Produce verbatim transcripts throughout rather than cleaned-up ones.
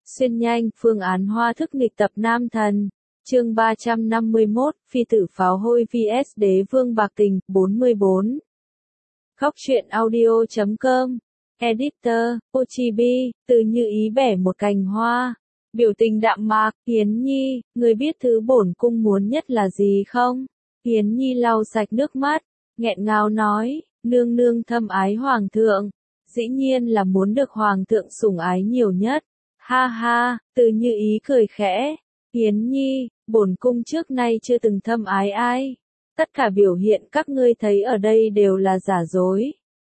Xuyên nhanh, phương án hoa thức nghịch tập nam thần. Chương ba trăm năm mươi mốt, phi tử pháo hôi vs đế vương bạc tình, bốn mươi bốn. Góc truyện audio chấm com. Editor, Ochibi, từ như ý bẻ một cành hoa. Biểu tình đạm mạc, Yến Nhi, người biết thứ bổn cung muốn nhất là gì không? Yến Nhi lau sạch nước mắt, nghẹn ngào nói, nương nương thâm ái hoàng thượng. Dĩ nhiên là muốn được hoàng thượng sủng ái nhiều nhất. Ha ha, từ như ý cười khẽ. Yến Nhi, bổn cung trước nay chưa từng thâm ái ai. Tất cả biểu hiện các ngươi thấy ở đây đều là giả dối.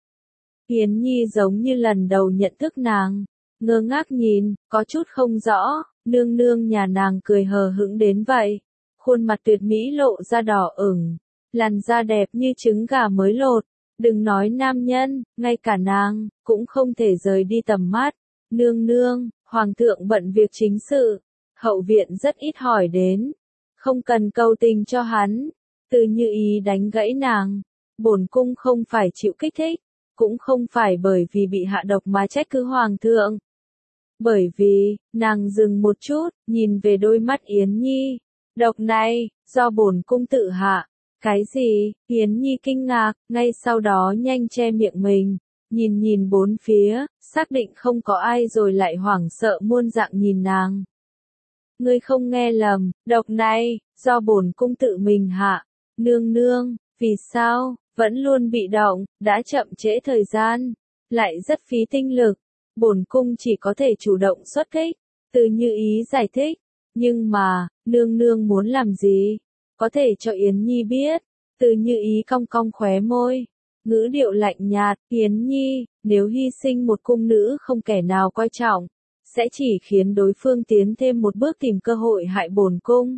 Yến Nhi giống như lần đầu nhận thức nàng. Ngơ ngác nhìn, có chút không rõ, nương nương nhà nàng cười hờ hững đến vậy. Khuôn mặt tuyệt mỹ lộ ra đỏ ửng, làn da đẹp như trứng gà mới lột. Đừng nói nam nhân, ngay cả nàng, cũng không thể rời đi tầm mắt. Nương nương, hoàng thượng bận việc chính sự, hậu viện rất ít hỏi đến. Không cần cầu tình cho hắn. Từ như ý đánh gãy nàng. Bổn cung không phải chịu kích thích, cũng không phải bởi vì bị hạ độc mà trách cứ hoàng thượng. Bởi vì, nàng dừng một chút, nhìn về đôi mắt Yến Nhi. Độc này, do bổn cung tự hạ. Cái gì? Yến Nhi kinh ngạc, ngay sau đó nhanh che miệng mình. Nhìn nhìn bốn phía, xác định không có ai rồi lại hoảng sợ muôn dạng nhìn nàng. Ngươi không nghe lầm, độc này, do bổn cung tự mình hạ. Nương nương, vì sao, vẫn luôn bị động, đã chậm trễ thời gian, lại rất phí tinh lực. Bổn cung chỉ có thể chủ động xuất kích. Từ như ý giải thích. Nhưng mà, nương nương muốn làm gì? Có thể cho Yến Nhi biết. Từ như ý cong cong khóe môi. Ngữ điệu lạnh nhạt, Yến Nhi, nếu hy sinh một cung nữ không kẻ nào coi trọng, sẽ chỉ khiến đối phương tiến thêm một bước tìm cơ hội hại bổn cung.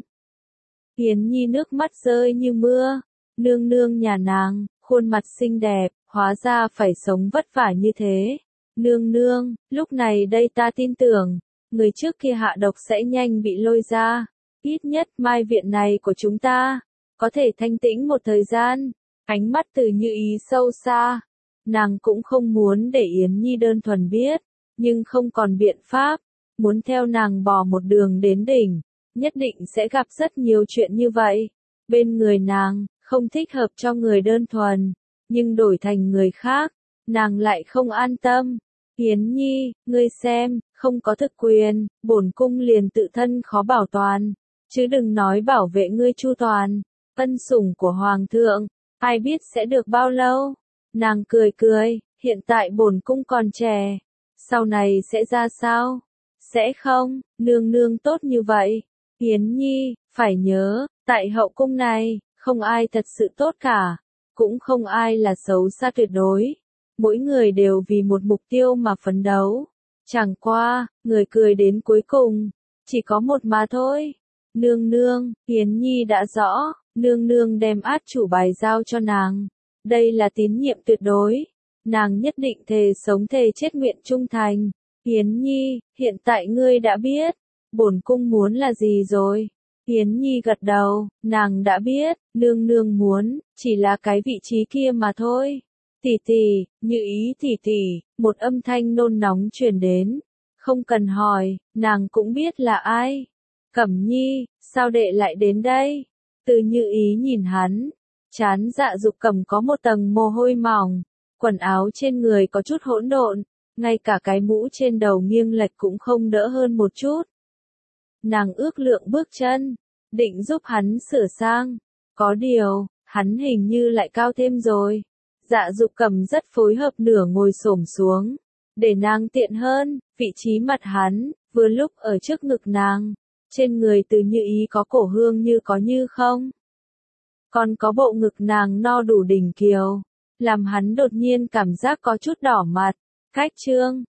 Yến Nhi nước mắt rơi như mưa. Nương nương nhà nàng, khuôn mặt xinh đẹp, hóa ra phải sống vất vả như thế. Nương nương, lúc này đây ta tin tưởng, người trước kia hạ độc sẽ nhanh bị lôi ra. Ít nhất mai viện này của chúng ta, có thể thanh tĩnh một thời gian. Ánh mắt từ như ý sâu xa. Nàng cũng không muốn để Yến Nhi đơn thuần biết, nhưng không còn biện pháp. Muốn theo nàng bò một đường đến đỉnh, nhất định sẽ gặp rất nhiều chuyện như vậy. Bên người nàng, không thích hợp cho người đơn thuần, nhưng đổi thành người khác, nàng lại không an tâm. Yến Nhi, ngươi xem, không có thực quyền, bổn cung liền tự thân khó bảo toàn, chứ đừng nói bảo vệ ngươi chu toàn. Ân sủng của hoàng thượng, ai biết sẽ được bao lâu. Nàng cười cười, hiện tại bổn cung còn trẻ, sau này sẽ ra sao? Sẽ không, nương nương tốt như vậy. Yến Nhi, phải nhớ, tại hậu cung này, không ai thật sự tốt cả, cũng không ai là xấu xa tuyệt đối. Mỗi người đều vì một mục tiêu mà phấn đấu. Chẳng qua, người cười đến cuối cùng, chỉ có một mà thôi. Nương nương, Yến Nhi đã rõ, nương nương đem át chủ bài giao cho nàng. Đây là tín nhiệm tuyệt đối. Nàng nhất định thề sống thề chết nguyện trung thành. Yến Nhi, hiện tại ngươi đã biết, bổn cung muốn là gì rồi? Yến Nhi gật đầu, nàng đã biết, nương nương muốn, chỉ là cái vị trí kia mà thôi. Tỷ tỷ, như ý tỷ tỷ, một âm thanh nôn nóng truyền đến. Không cần hỏi, nàng cũng biết là ai. Cẩm Nhi, sao đệ lại đến đây? Từ như ý nhìn hắn, trán Dạ Dục Cẩm có một tầng mồ hôi mỏng, quần áo trên người có chút hỗn độn, ngay cả cái mũ trên đầu nghiêng lệch cũng không đỡ hơn một chút. Nàng ước lượng bước chân, định giúp hắn sửa sang, có điều, hắn hình như lại cao thêm rồi. Dạ Dục Cẩm rất phối hợp nửa ngồi xổm xuống, để nàng tiện hơn, vị trí mặt hắn, vừa lúc ở trước ngực nàng. Trên người từ như ý có cổ hương như có như không. Còn có bộ ngực nàng no đủ đỉnh kiều, làm hắn đột nhiên cảm giác có chút đỏ mặt. Cách trương,